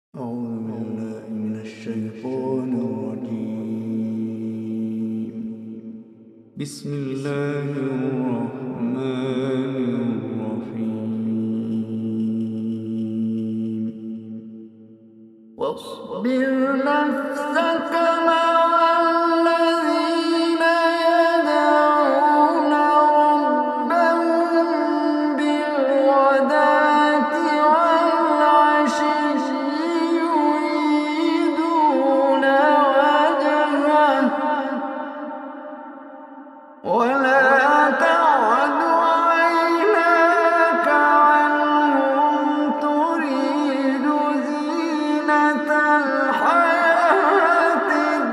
أعوذ بالله من الشيطان الرجيم. بسم الله الرحمن الرحيم. واصبر نفسك مع الذين يدعون ربهم بالغداة والعشي يريدون وجهه ولا تعد عيناك عنهم تريد زينة الحياة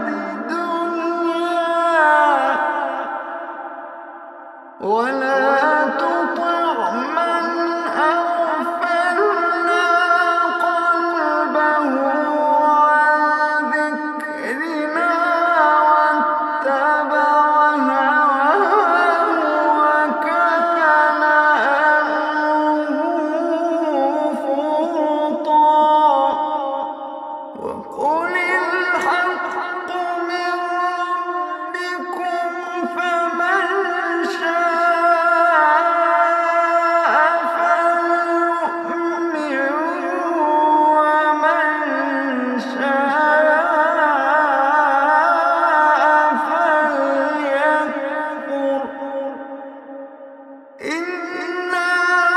الدنيا ولا تطع من أغفلنا قلبه عن ذكرنا واتبع هواه وكان أمره فرطا. وقل الحق من ربكم فمن شاء فليؤمن ومن شاء فليكفر. إنا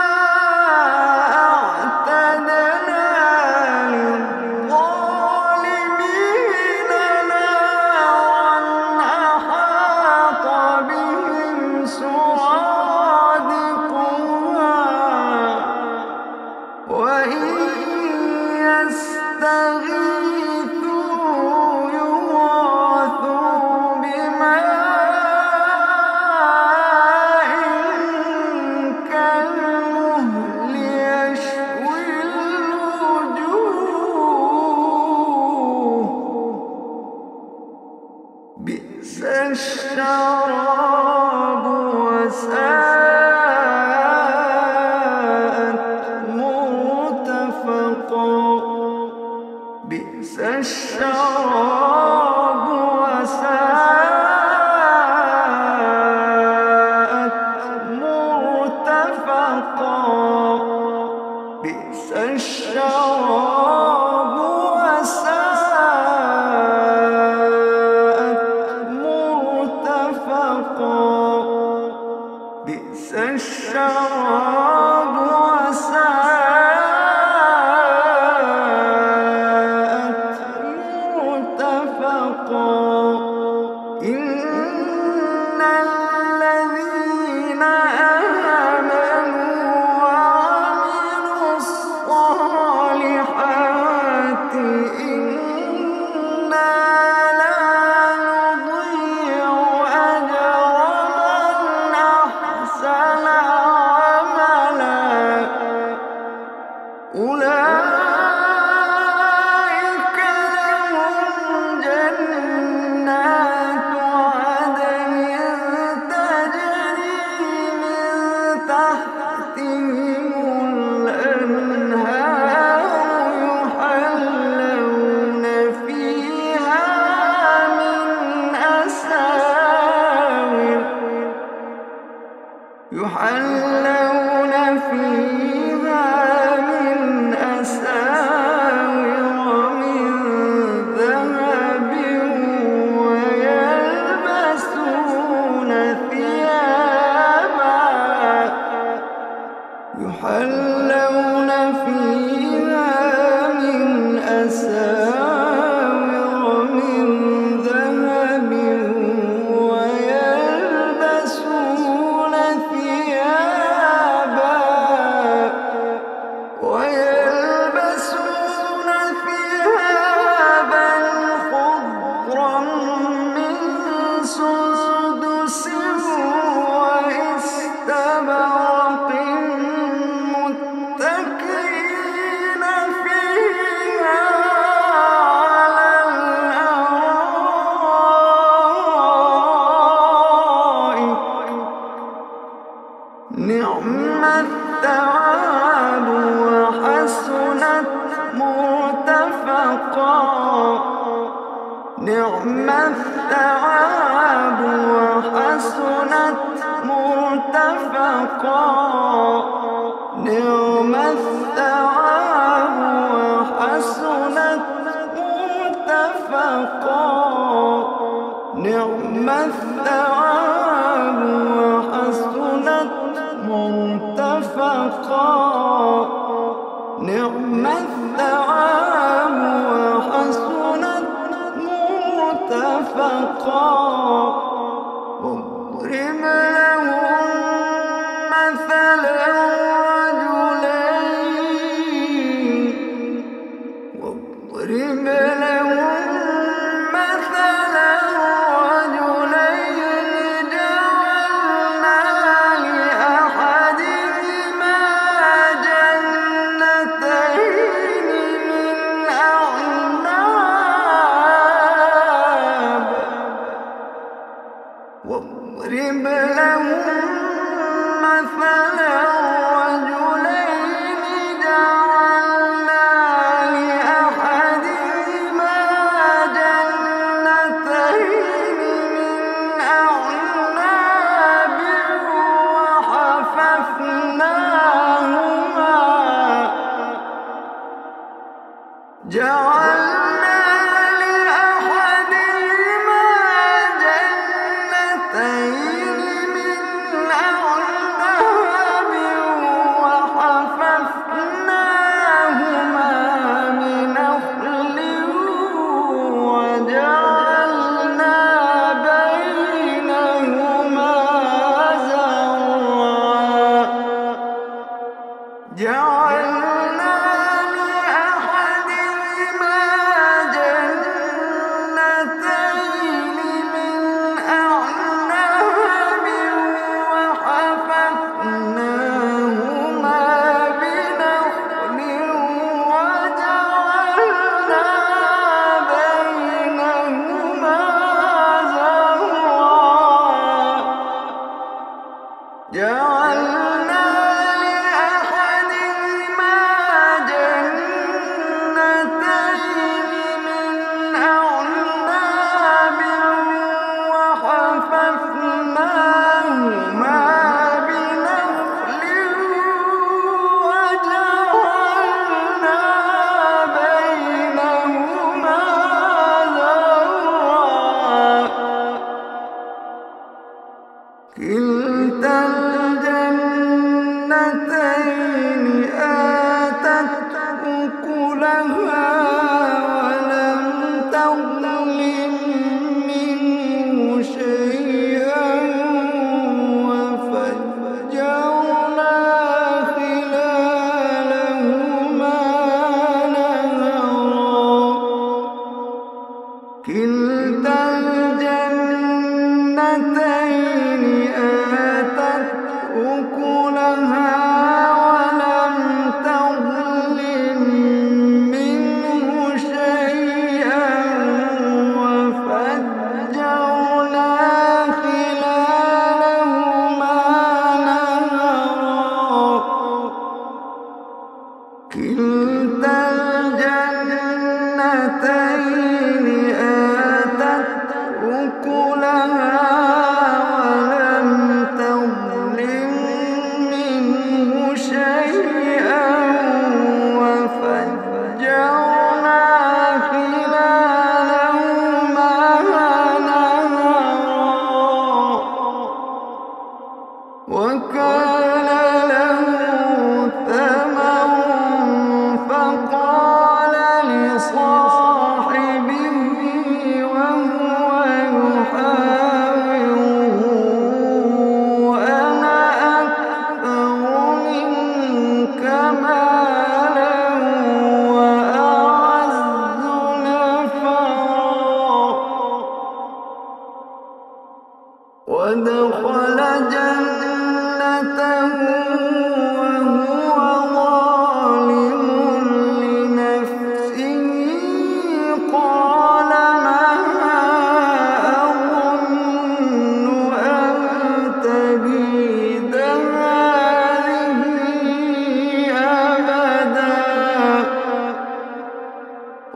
أعتدنا للظالمين نارا أحاط بهم سرادقها وإن يستغيثوا يغاثوا بماء كالمهل يشوي الوجوه بئس الشراب وساءت مرتفقا. بئس الشراب وساءت مرتفقا. بئس الشراب وساءت مرتفقا. بئس الشراب وساءت مرتفقا. نعم الثواب وحسنت مرتفقا نعم الثواب وحسنت مرتفقا نعم الثواب وحسنت مرتفقا نعم الثواب وحسنت مرتفقا واضرب لهم مثلا رجلين واضرب لهم مثلا رجلين جعلنا لأحدهما جنتين من أعناب واضرب لهم مثلا رجلين جعلنا لأحدهما جنتين من أعناب وحففناهما جعلنا لأحدهما جنتين من أعناب وحففناهما بنخل وجعلنا بينهما زرعا جعلنا لأحدهما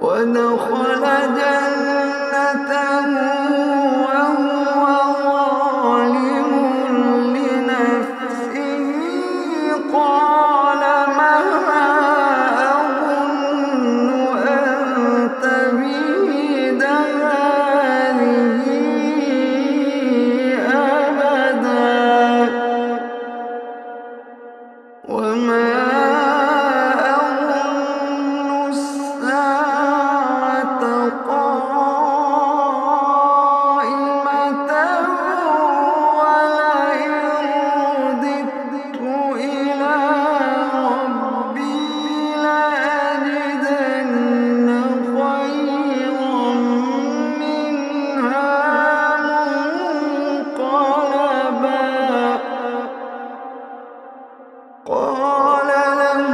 ودخل جنته وهو ظالم لنفسه قال ما أظن أن تبيد هذه أبدا وما أظن الساعة قائمة ولئن رددت إلى ربي لأجدن خيرا منها منقلبا قال له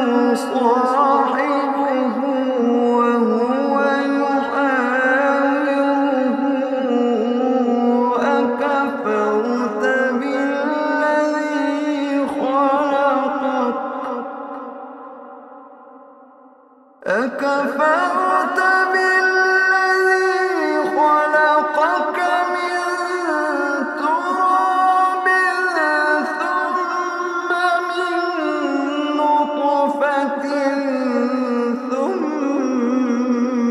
صاحبه وهو يحاوره أكفرت بالذي خلقك من تراب ثم من نطفة ثم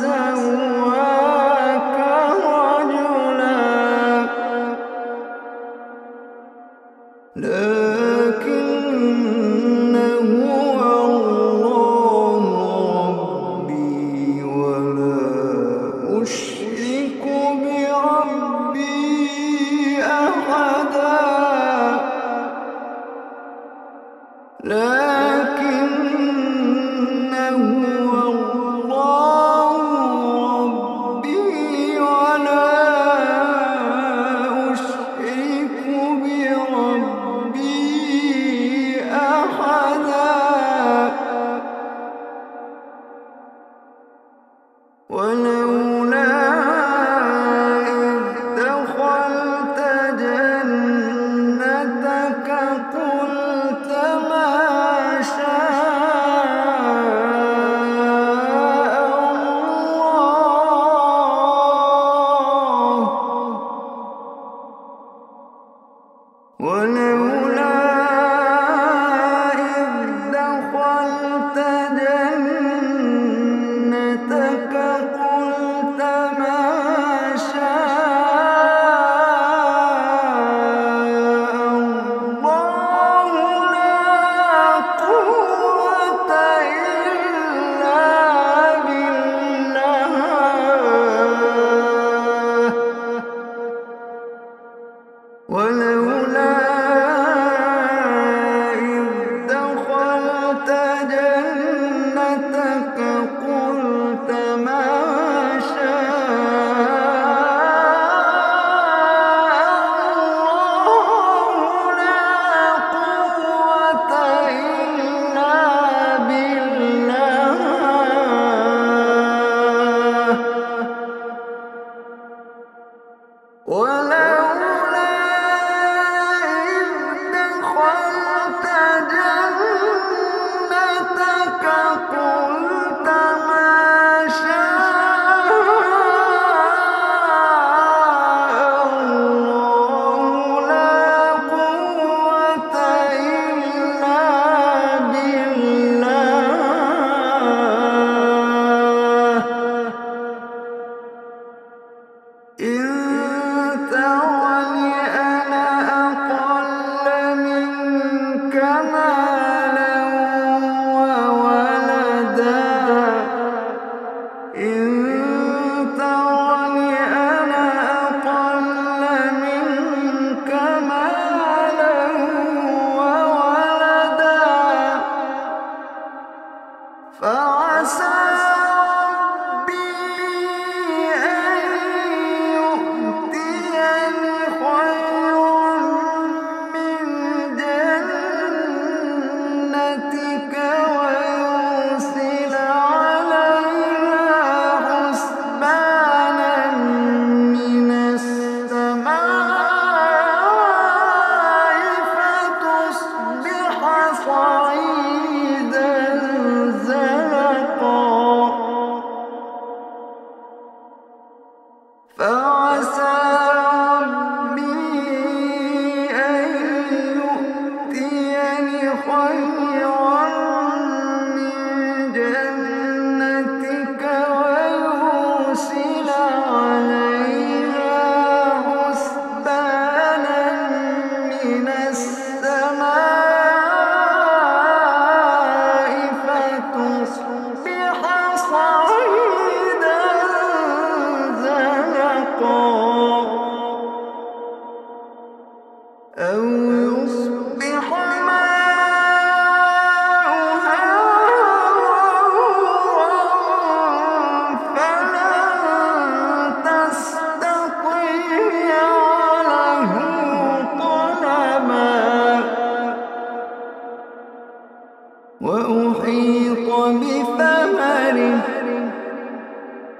سواك رجلا لكن هو الله ربي ولا أشرك بربي أحدا لكن هو الله ربي ولا أشرك بربي أحدا ولولا إذ دخلت جنتك قلت ما شاء الله ولولا إذ دخلت جنتك قلت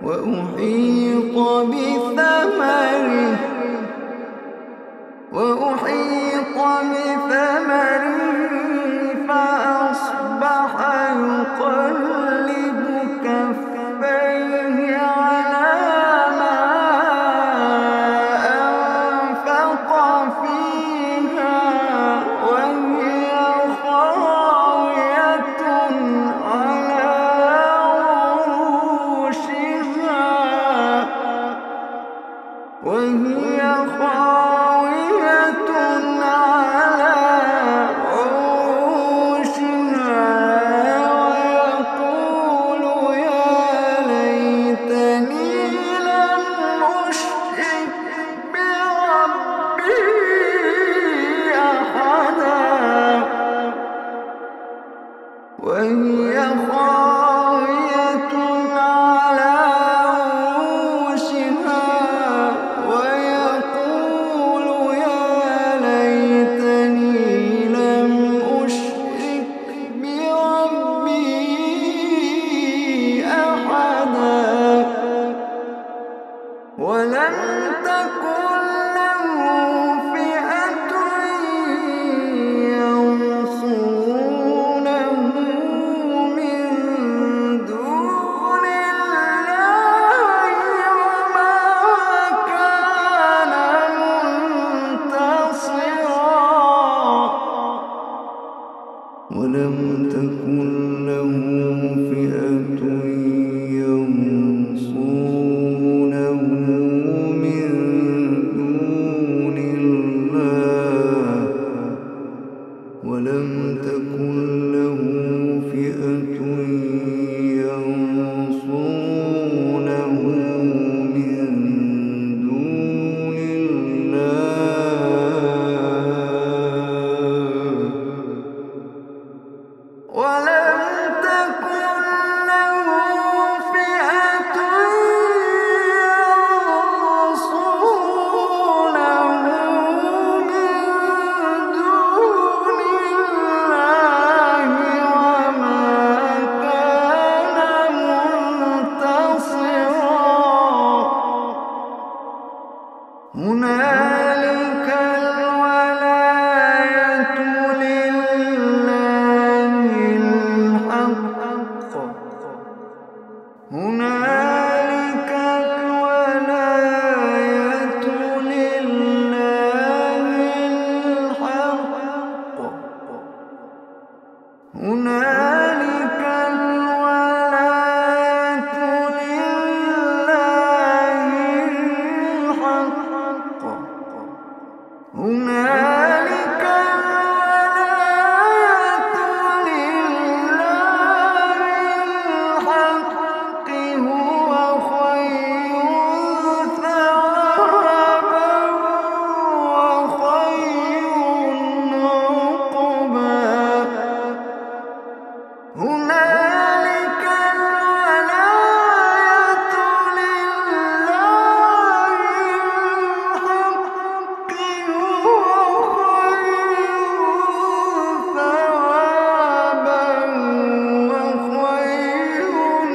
وأحيط بثمره فأصبح يقلب كفيه على ما أنفق فيها وهي خاوية على عروشها ويقول يا ليتني لم أشرك بربي أحدا وهي خاوية على عروشها ويقول يا ليتني لم أشرك بربي أحدا ولم تكن له فئة ينصرونه من دون الله وما كان منتصرا ولم تكن له فئة ينصرونه من دون الله ولم تكن له فئة ينصرونه من دون الله ولم تكن له فئة ينصرونه من دون الله وما كان منتصرا هنالك الولاية لله الحق هنالك الولاية لله الحق هنالك الولاية لله الحق هنالك الولاية لله الحق هو خير ثوابا وخير عقبا هنالك الولاية لله الحق هو خير ثوابا وخير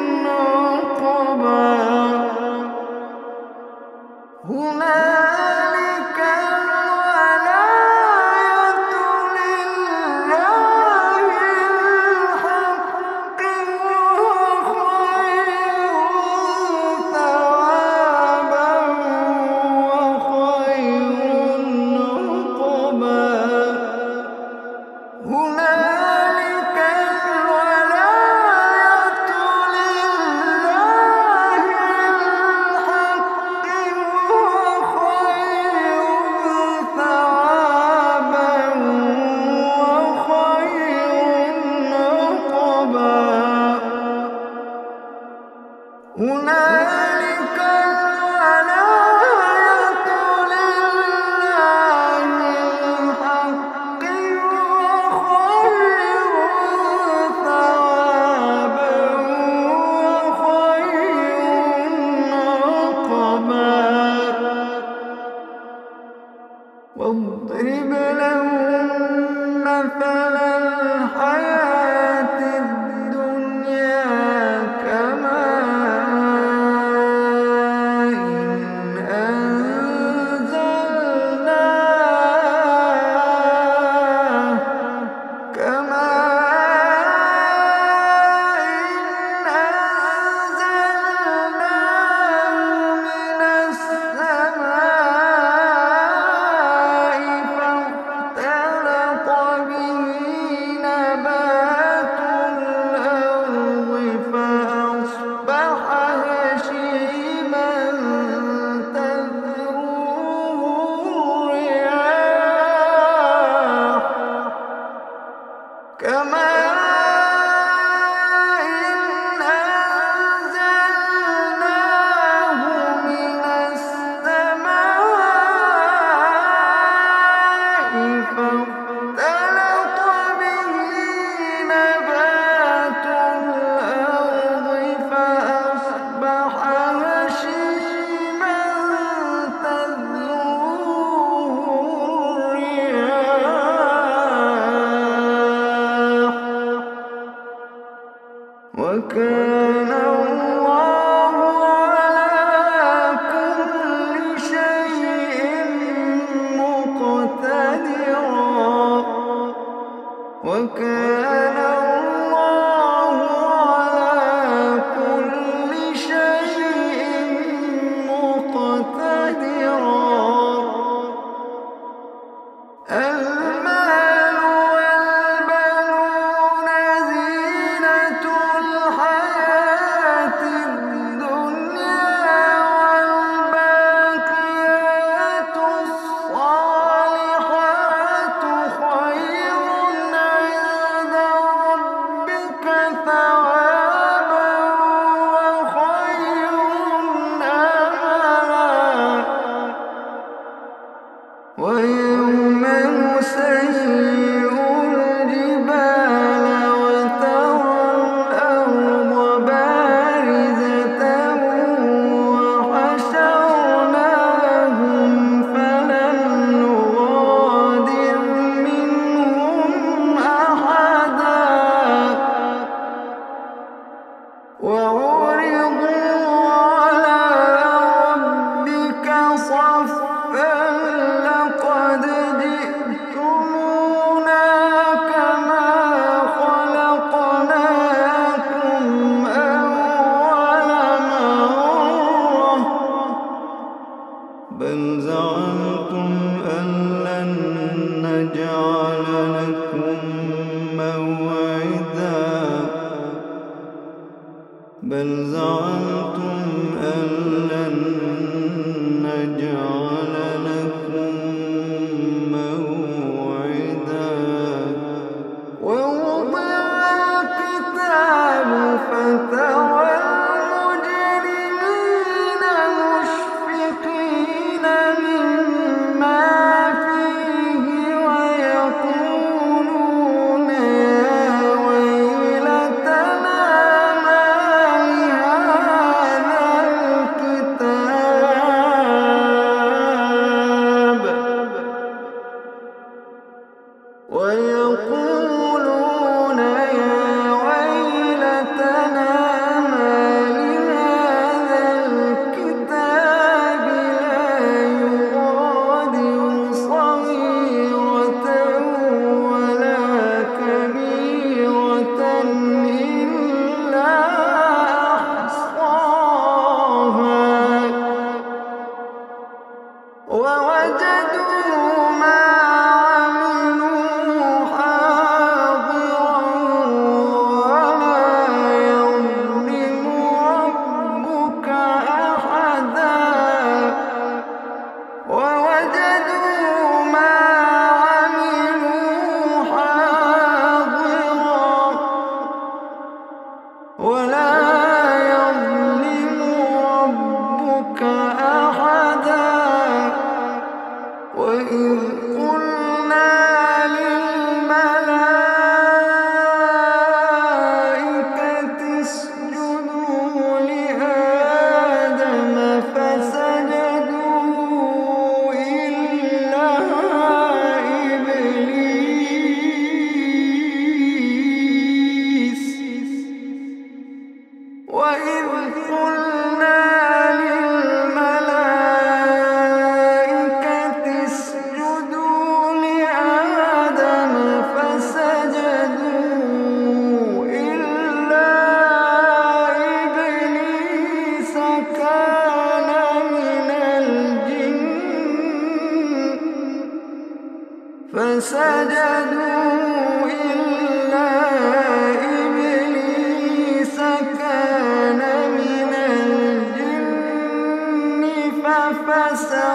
عقبا هنالك الولاية لله الحق هو خير ثوابا وخير عقبا هنالك الولاية لله الحق هو خير ثوابا وخير عقبا هنالك الولاية لله الحق وخير ثوابا وخير عقبا واضرب لهم مثل الحياة الدنيا كماء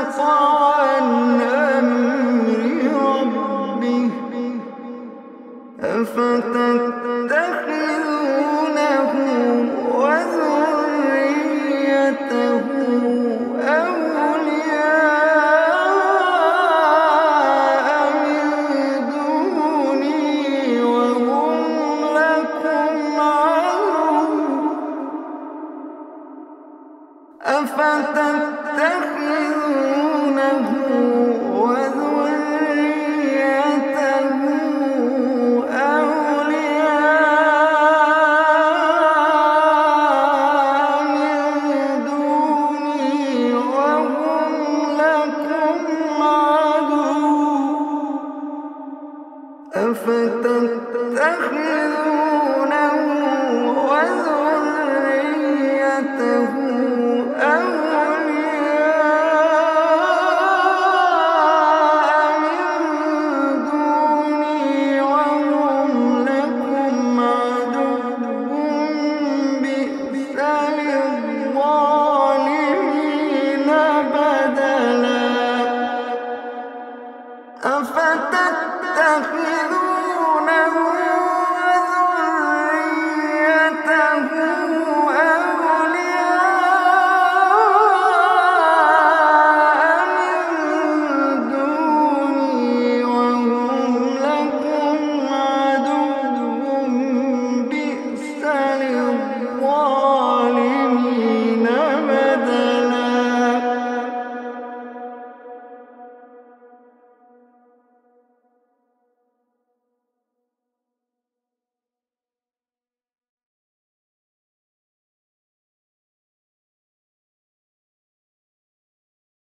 ففسق عن أمر ربه أفتتخذونه وذريته أولياء من دوني وهم لكم عدو أفتتخذونه وذريته